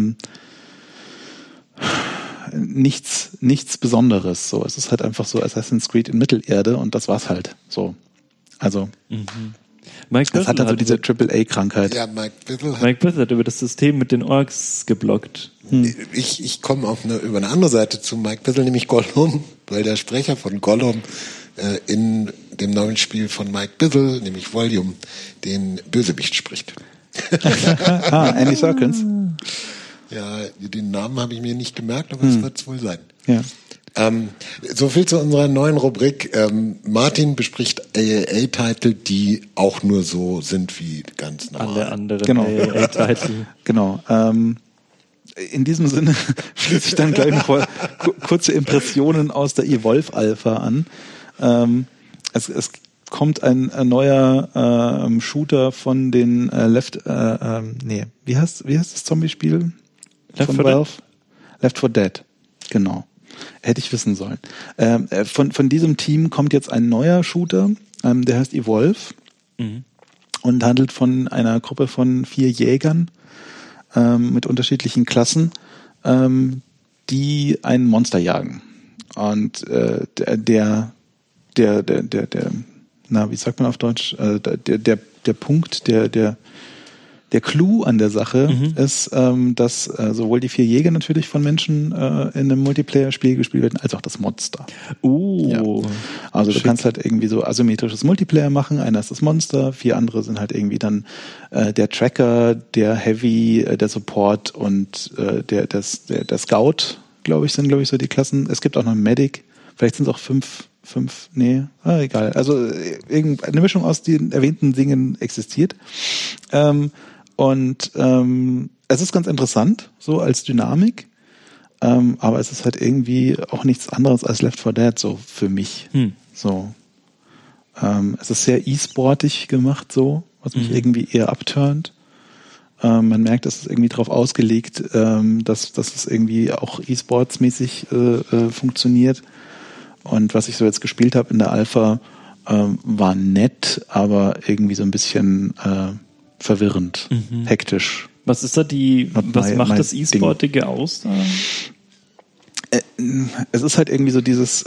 nichts Besonderes. So, es ist halt einfach so Assassin's Creed in Mittelerde und das war's halt. So, also das hat halt so diese AAA-Krankheit. Ja, Mike Bizzle hat über das System mit den Orks geblockt. Ich komme über eine andere Seite zu Mike Bizzle, nämlich Gollum, weil der Sprecher von Gollum in dem neuen Spiel von Mike Bizzle, nämlich Volume, den Bösewicht spricht. Andy Serkins. Ja, den Namen habe ich mir nicht gemerkt, aber das wird es wohl sein. Ja. So viel zu unserer neuen Rubrik. Martin bespricht AAA-Titel, die auch nur so sind wie ganz normal. Alle anderen AAA-Titel. Genau. In diesem Sinne schließe ich dann gleich noch kurze Impressionen aus der Evolve Alpha an. Es kommt ein neuer Shooter von den wie heißt das Zombie-Spiel? Von Valve? Left 4 Dead. Genau. Hätte ich wissen sollen. Von diesem Team kommt jetzt ein neuer Shooter, der heißt Evolve und handelt von einer Gruppe von 4 Jägern mit unterschiedlichen Klassen, die ein Monster jagen. Und wie sagt man auf Deutsch? Der Punkt, der Clou an der Sache ist, dass sowohl die 4 Jäger natürlich von Menschen in einem Multiplayer-Spiel gespielt werden, als auch das Monster. Ja. Also du kannst halt irgendwie so asymmetrisches Multiplayer machen. Einer ist das Monster, 4 andere sind halt irgendwie dann der Tracker, der Heavy, der Support und der Scout, glaube ich, sind so die Klassen. Es gibt auch noch einen Medic. Vielleicht sind es auch 5, egal. Also irgendeine Mischung aus den erwähnten Dingen existiert. Es ist ganz interessant, so als Dynamik, aber es ist halt irgendwie auch nichts anderes als Left 4 Dead, so für mich. So. Es ist sehr e-sportig gemacht, so, was mich irgendwie eher abturnt. Man merkt, es ist irgendwie darauf ausgelegt, dass es irgendwie auch e-sports-mäßig funktioniert. Und was ich so jetzt gespielt habe in der Alpha, war nett, aber irgendwie so ein bisschen verwirrend, hektisch. Was ist da was macht das E-Sportige aus? Es ist halt irgendwie so dieses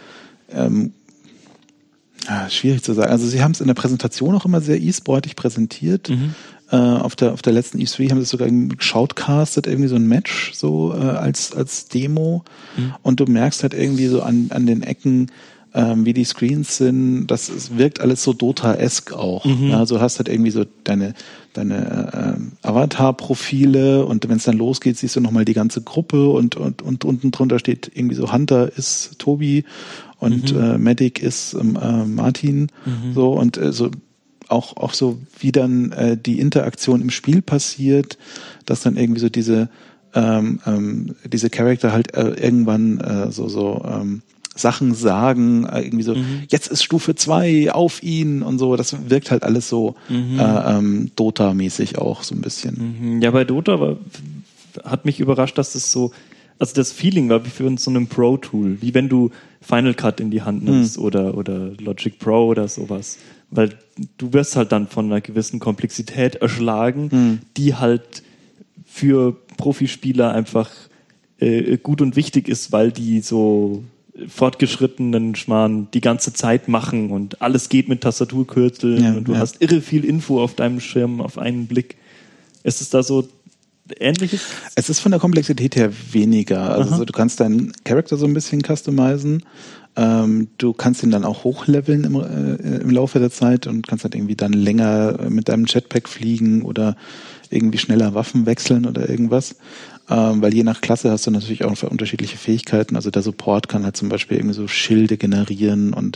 schwierig zu sagen. Also sie haben es in der Präsentation auch immer sehr e-sportig präsentiert. Auf der letzten E3 haben sie es sogar shoutcastet, irgendwie so ein Match so als Demo. Und du merkst halt irgendwie so an den Ecken, wie die Screens sind, es wirkt alles so Dota-esque auch. Ja, also hast halt irgendwie so deine Avatar-Profile und wenn es dann losgeht, siehst du nochmal die ganze Gruppe und unten drunter steht irgendwie so Hunter ist Tobi und Medic ist Martin. So und so auch so wie dann die Interaktion im Spiel passiert, dass dann irgendwie so diese Charakter halt irgendwann Sachen sagen, irgendwie so, jetzt ist Stufe 2 auf ihn und so, das wirkt halt alles so Dota-mäßig auch so ein bisschen. Ja, bei Dota hat mich überrascht, dass das so, also das Feeling war wie für so einem Pro-Tool, wie wenn du Final Cut in die Hand nimmst oder Logic Pro oder sowas, weil du wirst halt dann von einer gewissen Komplexität erschlagen, die halt für Profispieler einfach gut und wichtig ist, weil die so fortgeschrittenen Schmarrn die ganze Zeit machen und alles geht mit Tastaturkürzeln und du hast irre viel Info auf deinem Schirm auf einen Blick. Ist es da so Ähnliches? Es ist von der Komplexität her weniger. Also so, du kannst deinen Charakter so ein bisschen customizen. Du kannst ihn dann auch hochleveln im Laufe der Zeit und kannst halt irgendwie dann länger mit deinem Jetpack fliegen oder irgendwie schneller Waffen wechseln oder irgendwas. Weil je nach Klasse hast du natürlich auch unterschiedliche Fähigkeiten. Also der Support kann halt zum Beispiel irgendwie so Schilde generieren und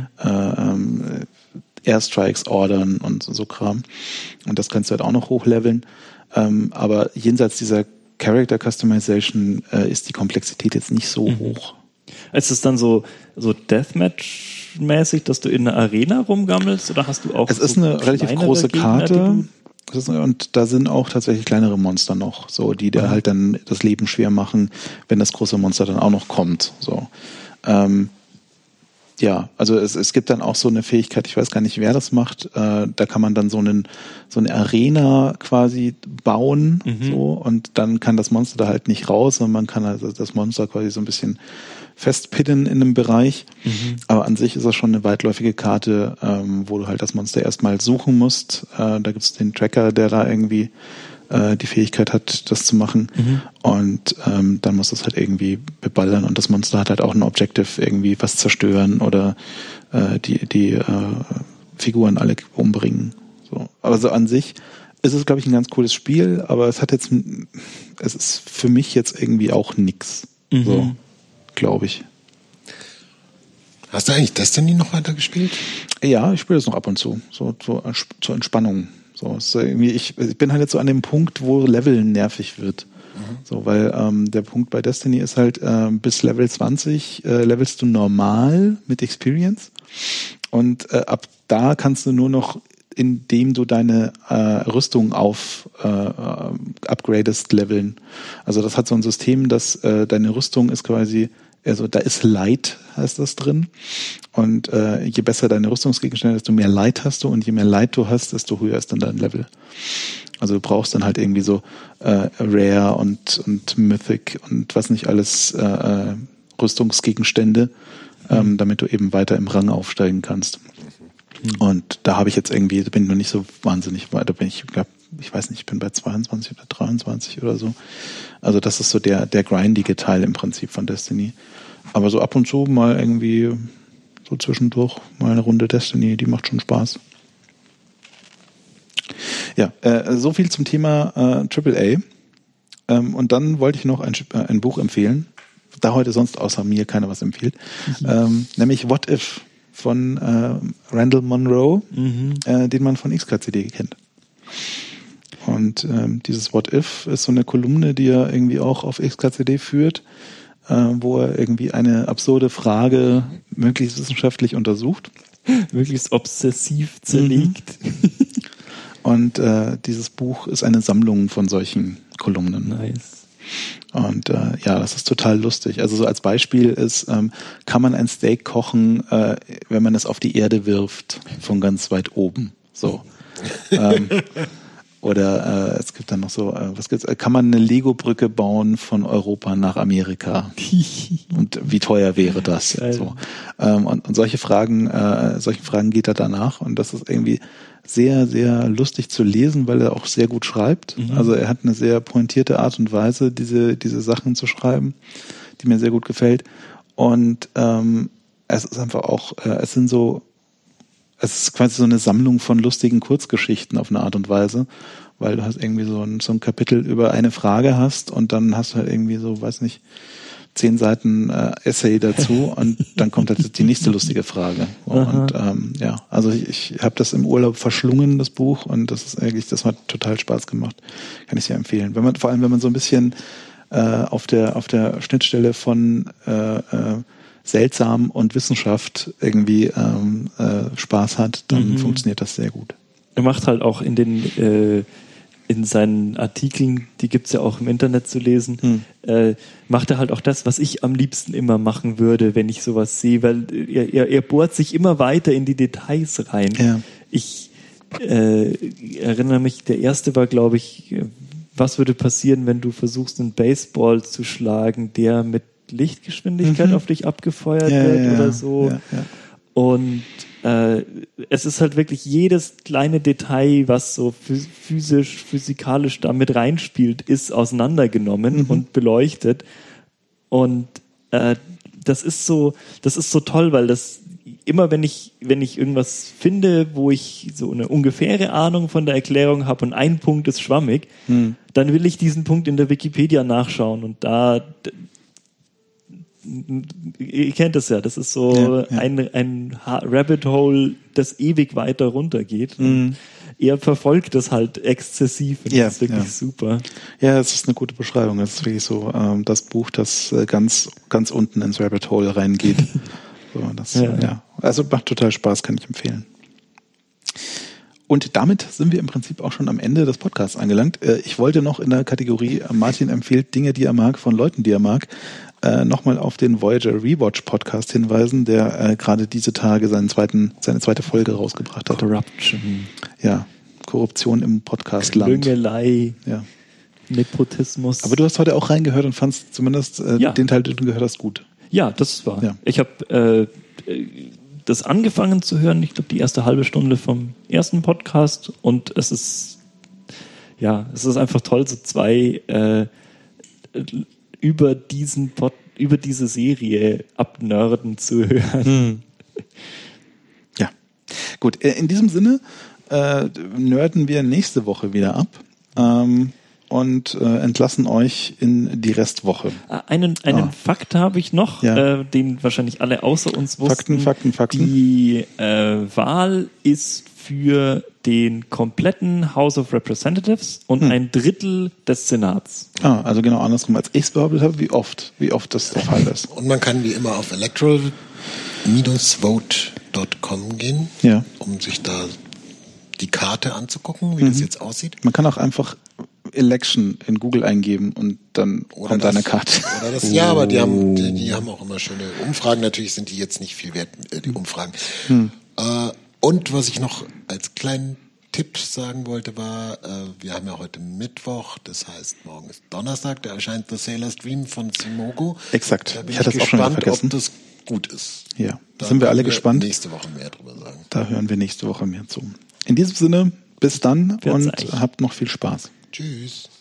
Airstrikes ordern und so Kram. Und das kannst du halt auch noch hochleveln. Aber jenseits dieser Character Customization ist die Komplexität jetzt nicht so hoch. Ist es dann so Deathmatch-mäßig, dass du in einer Arena rumgammelst oder hast du auch? Es ist so eine relativ große Karte. Und da sind auch tatsächlich kleinere Monster noch, so, die dir halt dann das Leben schwer machen, wenn das große Monster dann auch noch kommt. So. Also es gibt dann auch so eine Fähigkeit, ich weiß gar nicht, wer das macht, da kann man dann so eine Arena quasi bauen, so, und dann kann das Monster da halt nicht raus, sondern man kann also das Monster quasi so ein bisschen festpinnen in einem Bereich. Aber an sich ist das schon eine weitläufige Karte, wo du halt das Monster erstmal suchen musst. Da gibt's den Tracker, der da irgendwie die Fähigkeit hat, das zu machen. Und dann muss das halt irgendwie beballern und das Monster hat halt auch ein Objective, irgendwie was zerstören oder die Figuren alle umbringen. So. Aber so an sich ist es, glaube ich, ein ganz cooles Spiel, aber es ist für mich jetzt irgendwie auch nix. So, glaube ich. Hast du eigentlich Destiny noch weiter gespielt? Ja, ich spiele das noch ab und zu. So zur Entspannung. So, ist irgendwie, ich bin halt jetzt so an dem Punkt, wo Leveln nervig wird. So, weil der Punkt bei Destiny ist halt, bis Level 20 levelst du normal mit Experience. Und ab da kannst du nur noch, indem du deine Rüstung upgradest, leveln. Also das hat so ein System, dass deine Rüstung ist quasi, also da ist Light, heißt das drin. Und je besser deine Rüstungsgegenstände, desto mehr Light hast du. Und je mehr Light du hast, desto höher ist dann dein Level. Also du brauchst dann halt irgendwie so Rare und Mythic und was nicht alles Rüstungsgegenstände, damit du eben weiter im Rang aufsteigen kannst. Und da habe ich jetzt irgendwie, da bin ich noch nicht so wahnsinnig weit, da bin ich, ich weiß nicht, ich bin bei 22 oder 23 oder so. Also das ist so der grindige Teil im Prinzip von Destiny. Aber so ab und zu mal irgendwie so zwischendurch mal eine Runde Destiny, die macht schon Spaß. Ja, so viel zum Thema AAA. Und dann wollte ich noch ein Buch empfehlen, da heute sonst außer mir keiner was empfiehlt, nämlich What If von Randall Munroe, den man von XKCD kennt. Und dieses What If ist so eine Kolumne, die er irgendwie auch auf XKCD führt, wo er irgendwie eine absurde Frage möglichst wissenschaftlich untersucht. Möglichst obsessiv zerlegt. Und dieses Buch ist eine Sammlung von solchen Kolumnen. Nice. Und ja, das ist total lustig. Also so als Beispiel ist, kann man ein Steak kochen, wenn man es auf die Erde wirft, von ganz weit oben. So. Oder es gibt dann noch so, kann man eine Lego-Brücke bauen von Europa nach Amerika? Und wie teuer wäre das? So. Und solche Fragen geht er danach. Und das ist irgendwie sehr, sehr lustig zu lesen, weil er auch sehr gut schreibt. Also er hat eine sehr pointierte Art und Weise, diese Sachen zu schreiben, die mir sehr gut gefällt. Und es ist einfach auch, es ist quasi so eine Sammlung von lustigen Kurzgeschichten auf eine Art und Weise, weil du hast irgendwie so ein Kapitel über eine Frage hast und dann hast du halt irgendwie so, weiß nicht, 10 Seiten Essay dazu und dann kommt halt die nächste lustige Frage. Und ja, also ich habe das im Urlaub verschlungen, das Buch, und das hat total Spaß gemacht. Kann ich sehr empfehlen. Vor allem, wenn man so ein bisschen auf der Schnittstelle von seltsam und Wissenschaft irgendwie Spaß hat, dann funktioniert das sehr gut. Er macht halt auch in seinen Artikeln, die gibt's ja auch im Internet zu lesen, macht er halt auch das, was ich am liebsten immer machen würde, wenn ich sowas sehe, weil er bohrt sich immer weiter in die Details rein. Ja. Ich erinnere mich, der erste war, glaube ich, was würde passieren, wenn du versuchst, einen Baseball zu schlagen, der mit Lichtgeschwindigkeit auf dich abgefeuert wird oder so. Ja. Und es ist halt wirklich jedes kleine Detail, was so physikalisch da mit reinspielt, ist auseinandergenommen und beleuchtet. Und das ist so toll, weil das immer, wenn ich irgendwas finde, wo ich so eine ungefähre Ahnung von der Erklärung habe und ein Punkt ist schwammig, dann will ich diesen Punkt in der Wikipedia nachschauen und da ihr kennt das ja, das ist so ein Rabbit Hole, das ewig weiter runtergeht. Er verfolgt das halt exzessiv und das ist wirklich super. Ja, es ist eine gute Beschreibung. Es ist wirklich so das Buch, das ganz, ganz unten ins Rabbit Hole reingeht. So, also macht total Spaß, kann ich empfehlen. Und damit sind wir im Prinzip auch schon am Ende des Podcasts angelangt. Ich wollte noch in der Kategorie Martin empfiehlt Dinge, die er mag, von Leuten, die er mag, nochmal auf den Voyager Rewatch Podcast hinweisen, der gerade diese Tage seine zweite Folge rausgebracht hat. Corruption. Ja, Korruption im Podcastland. Klüngelei. Ja. Nepotismus. Aber du hast heute auch reingehört und fandst zumindest den Teil, den du gehört hast, gut. Ja, das war. Ja. Ich habe das angefangen zu hören, ich glaube die erste halbe Stunde vom ersten Podcast, und es ist ja, es ist einfach toll, so zwei über diese Serie abnörden zu hören. Ja, gut. In diesem Sinne nörden wir nächste Woche wieder ab und entlassen euch in die Restwoche. Einen Fakt habe ich noch, den wahrscheinlich alle außer uns wussten. Fakten. Die Wahl ist für den kompletten House of Representatives und ein Drittel des Senats. Also genau andersrum, als ich es behauptet habe, wie oft das der Fall ist. Und man kann wie immer auf electoral-vote.com gehen, um sich da die Karte anzugucken, wie das jetzt aussieht. Man kann auch einfach Election in Google eingeben und dann kommt eine Karte. Oder das, ja, aber die haben auch immer schöne Umfragen. Natürlich sind die jetzt nicht viel wert, die Umfragen. Und was ich noch als kleinen Tipp sagen wollte, war, wir haben ja heute Mittwoch, das heißt, morgen ist Donnerstag, da erscheint The Sailor's Dream von Simogo. Exakt. Da bin ich gespannt, auch schon vergessen, ob das gut ist. Ja, da sind wir alle gespannt. Nächste Woche mehr drüber sagen. Da hören wir nächste Woche mehr zu. In diesem Sinne, bis dann und habt noch viel Spaß. Tschüss.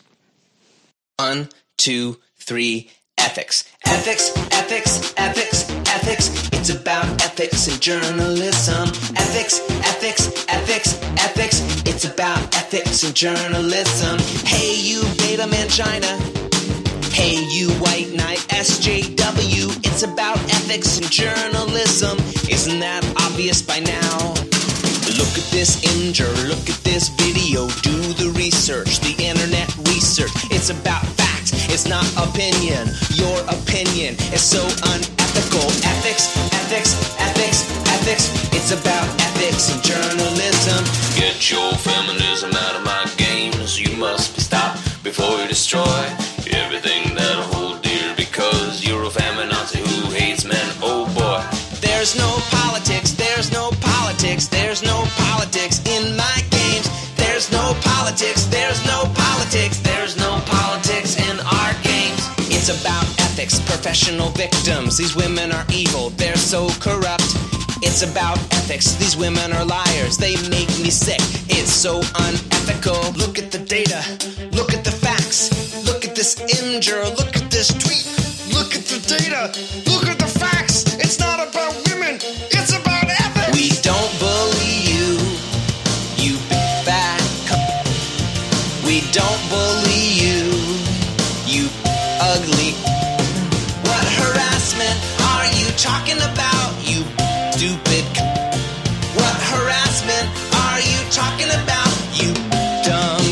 1, 2, 3, ethics. Ethics, ethics, ethics, ethics. It's about ethics and journalism. Ethics, ethics, ethics, ethics. It's about ethics and journalism. Hey, you beta mangina. Hey, you white knight SJW. It's about ethics and journalism. Isn't that obvious by now? Look at this image, look at this video, do the research, the internet research. It's about facts, it's not opinion. Your opinion is so unethical. Ethics, ethics, ethics, ethics. It's about ethics and journalism. Get your feminism out of my games. You must be stopped before you destroy everything that I hold dear, because you're a feminazi who hates men. Oh boy. There's no politics, there's no politics, there's no politics in my games. There's no politics, there's no politics, there's no politics in our games. It's about ethics, professional victims. These women are evil, they're so corrupt. It's about ethics, these women are liars, they make me sick. It's so unethical. Look at the data, look at the facts, look at this image, look at this tweet. Look at the data, look at the facts. It's not about women, it's about ethics. We don't bully you, you big fat cunt. We don't bully you, you ugly. What harassment are you talking about, you stupid cunt? What harassment are you talking about, you dumb?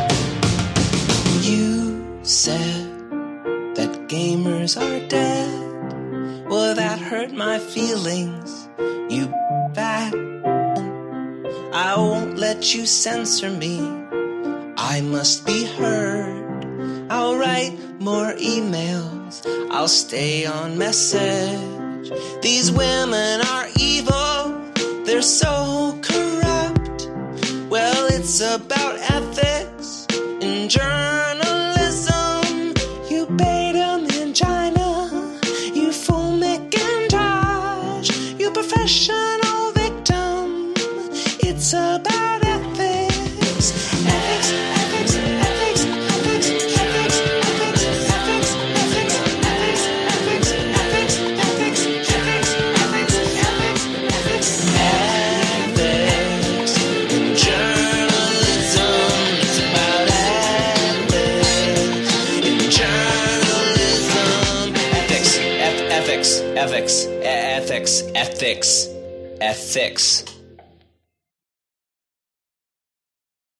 You said that gamers are dead. Well, that hurt my feelings, you fat. I won't let you censor me, I must be heard. I'll write more emails, I'll stay on message. These women are evil, they're so corrupt. Well, it's about ethics in journalism. You beta mangina, you full McIntosh, you professional victim. It's about ethics. Ethics, ethics, ethics, ethics, ethics, ethics, ethics, ethics, ethics, ethics, ethics, ethics, ethics, ethics, ethics, ethics in journalism. It's about ethics in journalism. Ethics, ethics, ethics, ethics, ethics, ethics.